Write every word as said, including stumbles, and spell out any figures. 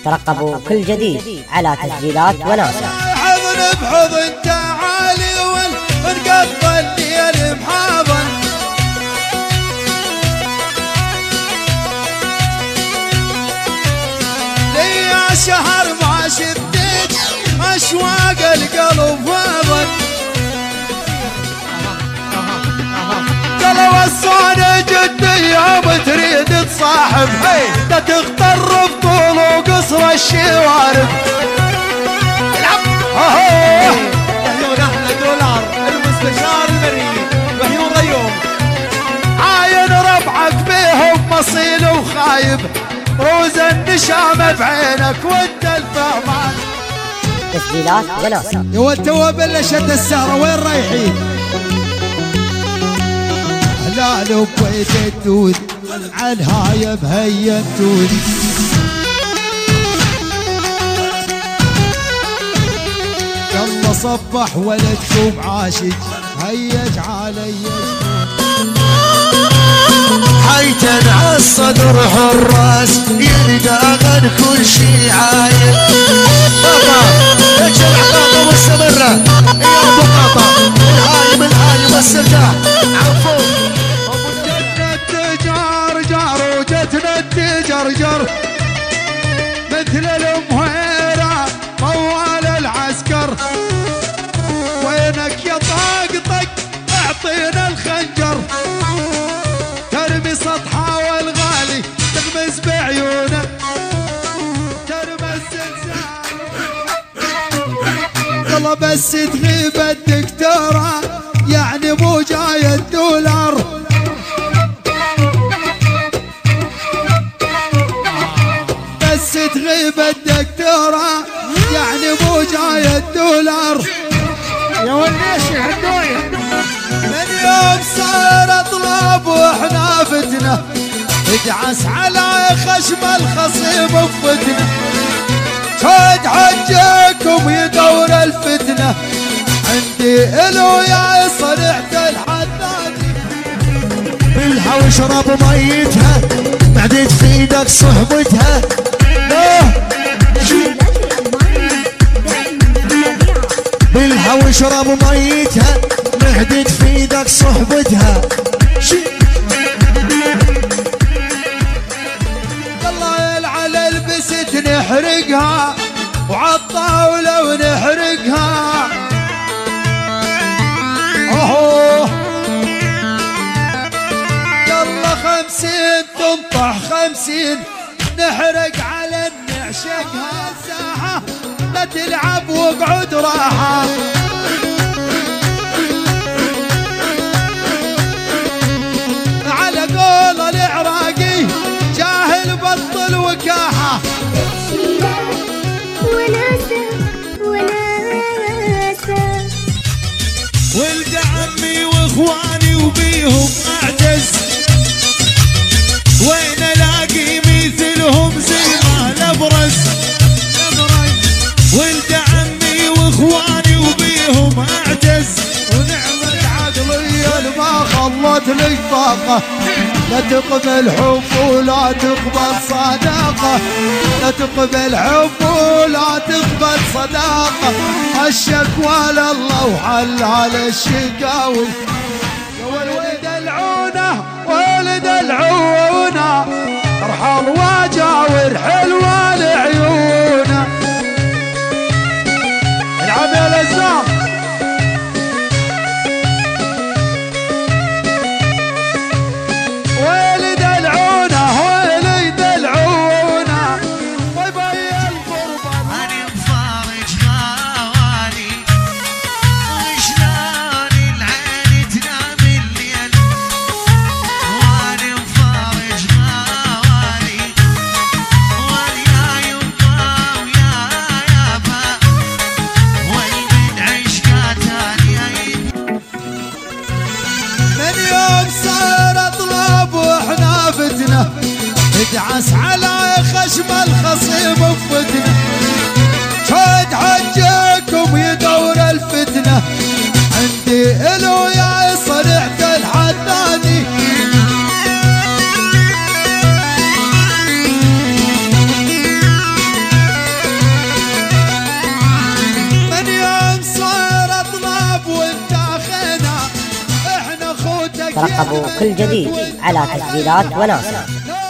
ترقبوا كل جديد على تسجيلات وناسة. حضن بحضن تعالي ونقضى الليل بحاضن، ليا شهر ما شديت أشواق القلب فاضن، قالوا الصونة جدي يوم تريد تصاحب لا تغتر بطول وقصر الشوارب. عيون احلى دولار المستشار المريض وعيون ريوم، عاين ربعك بيهم مصيل وخايب، روز النشامة بعينك وانت الفهمان. تسجيلات وناسة. يا ولد تو بلشت السهرة وين رايحين؟ هلال بويت الدود عالهايم هيا الدود، يلا صبح ولدكم عاشق هيج علي حيتن عالصدر حراس يلقى كل شي عايل. بابا اجل عقاقه مستمره يا ابو قاطع الهايم الهايم السرداح عفو. جتنا التجار جار وجتنا التجار جار مثل المهيرة طوال العسكر، وينك يا طقطق اعطينا الخنجر، ترمي سطحه والغالي تغمز بعيونه، ترمي الزلزال والله بس تغيب الدكتوره يعني مو جاي الدولار. بس تغيب الدكتوره يعني مو جاي الدولار. يا وليش هدوية من يوم صار اطلب واحنا فتنه، ادعس على خشم الخصيب بفتنه، شد حجكم يدور الفتنه، عندي الو يا صريحة الحدادي. بلها واشرب ميتها بعدين في ايدك صحبتها. بلها واشرب ميتها نهدد في ايدك صحبتها. الله يلعن البست نحرقها وعالطاولة ونحرقها. اوه يلا خمسين تنطح خمسين نحرق على نعشقها الساحة، لا تلعب واقعد راحة. على قول العراقي جاهل بطل وكاحة. وناسة وناسة ولد عمي واخواني وبيهم اعجز، وين الاقي مثلهم زي ما الابرز. ولد عمي واخواني وبيهم اعجز، ونعمة عقلي ما خلت لي طاقة، لا تقبل حب ولا تقبل صداقة، لا تقبل حب ولا تقبل صداقة، الشكوى لله وحل على الشكاوي. يا ولد العونة ولد العونة ارحل واجاور حلوة لعيونه. العب يا لزام ولد العونة ولد العونة ويبي الغربة. أنا مفارج غوالي وشلون العين تنام الليل، وأنا مفارج غوالي ويا يبا ويا يابا والمن عشقاتها. من يوم صار اطلب واحنا فتنه، ادعس على خشم الخصيب بفتنه، شد حجكم يدور الفتنه، عندي الو يا صريحة الحدادي. ترقبوا كل جديد على تسجيلات وناسة.